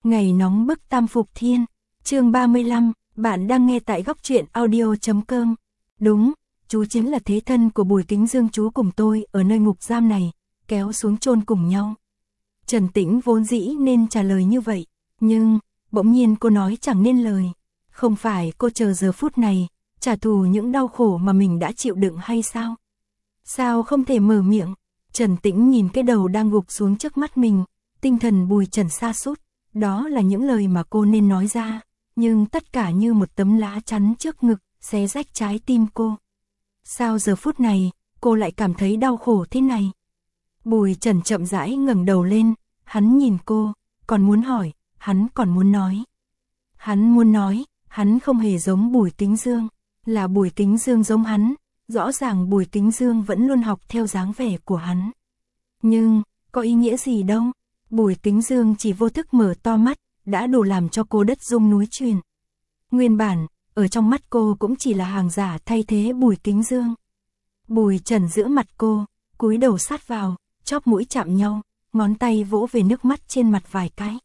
Ngày nóng bức tam phục thiên, chương 35, bạn đang nghe tại góc truyện audio.com. Đúng, chú chính là thế thân của Bùi Kính Dương, chú cùng tôi ở nơi ngục giam này, kéo xuống chôn cùng nhau. Trần Tĩnh vốn dĩ nên trả lời như vậy, nhưng bỗng nhiên cô nói chẳng nên lời. Không phải cô chờ giờ phút này, trả thù những đau khổ mà mình đã chịu đựng hay sao? Sao không thể mở miệng? Trần Tĩnh nhìn cái đầu đang gục xuống trước mắt mình, tinh thần Bùi Trần sa sút. Đó là những lời mà cô nên nói ra, nhưng tất cả như một tấm lá chắn trước ngực, xé rách trái tim cô. Sao giờ phút này, cô lại cảm thấy đau khổ thế này? Bùi Trần chậm rãi ngẩng đầu lên, hắn nhìn cô, còn muốn hỏi, hắn còn muốn nói. Hắn muốn nói, hắn không hề giống Bùi Kính Dương, là Bùi Kính Dương giống hắn, rõ ràng Bùi Kính Dương vẫn luôn học theo dáng vẻ của hắn. Nhưng, có ý nghĩa gì đâu? Bùi Kính Dương chỉ vô thức mở to mắt, đã đủ làm cho cô đất rung núi chuyển. Nguyên bản, ở trong mắt cô cũng chỉ là hàng giả thay thế Bùi Kính Dương. Bùi Trần giữa mặt cô, cúi đầu sát vào, chóp mũi chạm nhau, ngón tay vỗ về nước mắt trên mặt vài cái.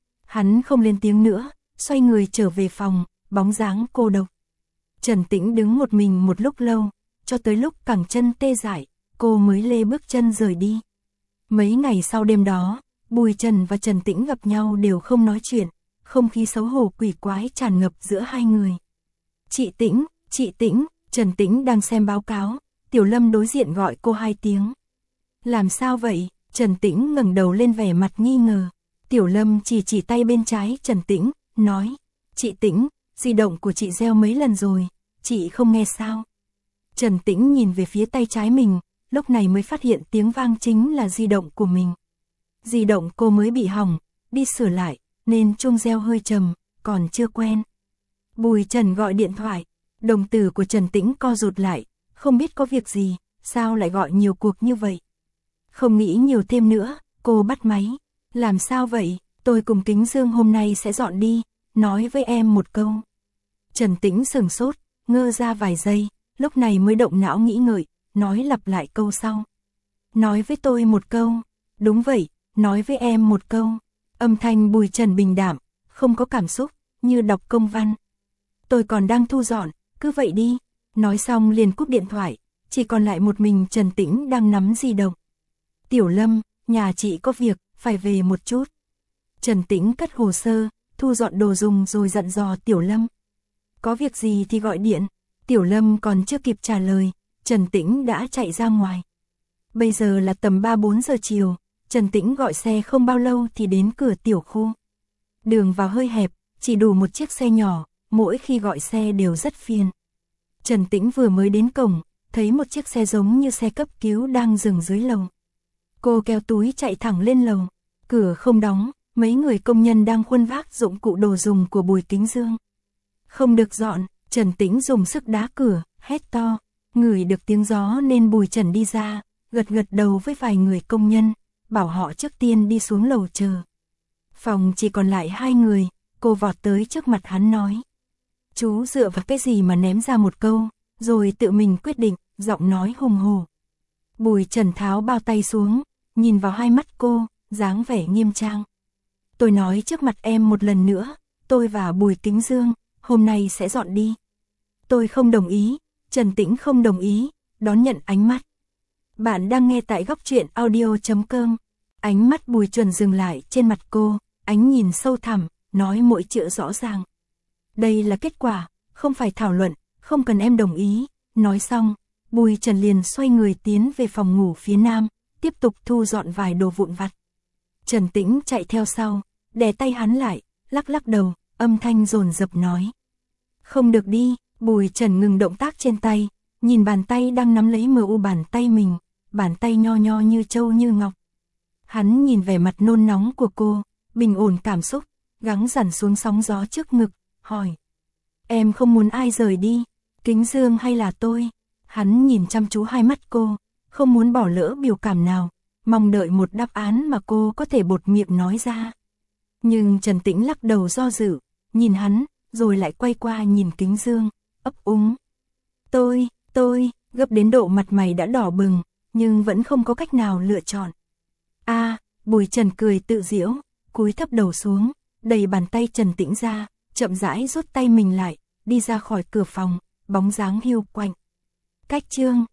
Hắn không lên tiếng nữa, xoay người trở về phòng, bóng dáng cô độc. Trần Tĩnh đứng một mình một lúc lâu, cho tới lúc cẳng chân tê dại, cô mới lê bước chân rời đi. Mấy ngày sau đêm đó, Bùi Trần và Trần Tĩnh gặp nhau đều không nói chuyện, không khí xấu hổ quỷ quái tràn ngập giữa hai người. Chị Tĩnh, Trần Tĩnh đang xem báo cáo, Tiểu Lâm đối diện gọi cô 2 tiếng. Làm sao vậy? Trần Tĩnh ngẩng đầu lên vẻ mặt nghi ngờ. Tiểu Lâm chỉ tay bên trái Trần Tĩnh, nói, chị Tĩnh, di động của chị reo mấy lần rồi, chị không nghe sao? Trần Tĩnh nhìn về phía tay trái mình, lúc này mới phát hiện tiếng vang chính là di động của mình. Di động cô mới bị hỏng, đi sửa lại, nên chuông reo hơi trầm, còn chưa quen. Bùi Trần gọi điện thoại, đồng tử của Trần Tĩnh co rụt lại, không biết có việc gì, sao lại gọi nhiều cuộc như vậy. Không nghĩ nhiều thêm nữa, cô bắt máy. Làm sao vậy? Tôi cùng Kính Dương hôm nay sẽ dọn đi, nói với em một câu. Trần Tĩnh sửng sốt, ngơ ra vài giây, lúc này mới động não nghĩ ngợi, nói lặp lại câu sau. Nói với tôi một câu. Đúng vậy, nói với em một câu. Âm thanh Bùi Trần bình đạm, không có cảm xúc, như đọc công văn. Tôi còn đang thu dọn, cứ vậy đi. Nói xong liền cúp điện thoại, chỉ còn lại một mình Trần Tĩnh đang nắm di động. Tiểu Lâm, nhà chị có việc, phải về một chút. Trần Tĩnh cất hồ sơ, thu dọn đồ dùng rồi dặn dò Tiểu Lâm. Có việc gì thì gọi điện. Tiểu Lâm còn chưa kịp trả lời, Trần Tĩnh đã chạy ra ngoài. Bây giờ là tầm 3-4 giờ chiều, Trần Tĩnh gọi xe không bao lâu thì đến cửa tiểu khu. Đường vào hơi hẹp, chỉ đủ một chiếc xe nhỏ, mỗi khi gọi xe đều rất phiền. Trần Tĩnh vừa mới đến cổng, thấy một chiếc xe giống như xe cấp cứu đang dừng dưới lầu. Cô kéo túi chạy thẳng lên lầu, cửa không đóng, mấy người công nhân đang khuân vác dụng cụ đồ dùng của Bùi Kính Dương. Không được dọn, Trần Tĩnh dùng sức đá cửa, hét to, ngửi được tiếng gió nên Bùi Trần đi ra, gật đầu với vài người công nhân, bảo họ trước tiên đi xuống lầu chờ. Phòng chỉ còn lại 2 người, cô vọt tới trước mặt hắn nói. Chú dựa vào cái gì mà ném ra một câu, rồi tự mình quyết định, giọng nói hùng hổ. Bùi Trần tháo bao tay xuống, nhìn vào hai mắt cô, dáng vẻ nghiêm trang. Tôi nói trước mặt em một lần nữa, tôi và Bùi Kính Dương, hôm nay sẽ dọn đi. Tôi không đồng ý, Trần Tĩnh không đồng ý, đón nhận ánh mắt. Bạn đang nghe tại góc truyện audio.com. Ánh mắt Bùi Trần dừng lại trên mặt cô, ánh nhìn sâu thẳm, nói mỗi chữ rõ ràng. Đây là kết quả, không phải thảo luận, không cần em đồng ý. Nói xong, Bùi Trần liền xoay người tiến về phòng ngủ phía nam, tiếp tục thu dọn vài đồ vụn vặt. Trần Tĩnh chạy theo sau, đè tay hắn lại, lắc đầu, âm thanh dồn dập nói. Không được đi. Bùi Trần ngừng động tác trên tay, nhìn bàn tay đang nắm lấy mờ u bàn tay mình, bàn tay nho như trâu như ngọc. Hắn nhìn vẻ mặt nôn nóng của cô, bình ổn cảm xúc, gắng dằn xuống sóng gió trước ngực, hỏi. Em không muốn ai rời đi, Kính Dương hay là tôi? Hắn nhìn chăm chú hai mắt cô, không muốn bỏ lỡ biểu cảm nào, mong đợi một đáp án mà cô có thể buột miệng nói ra. Nhưng Trần Tĩnh lắc đầu do dự, nhìn hắn, rồi lại quay qua nhìn Kính Dương, ấp úng. Tôi, gấp đến độ mặt mày đã đỏ bừng, nhưng vẫn không có cách nào lựa chọn. Bùi Trần cười tự giễu, cúi thấp đầu xuống, đẩy bàn tay Trần Tĩnh ra, chậm rãi rút tay mình lại, đi ra khỏi cửa phòng, bóng dáng hiu quạnh. Cách chương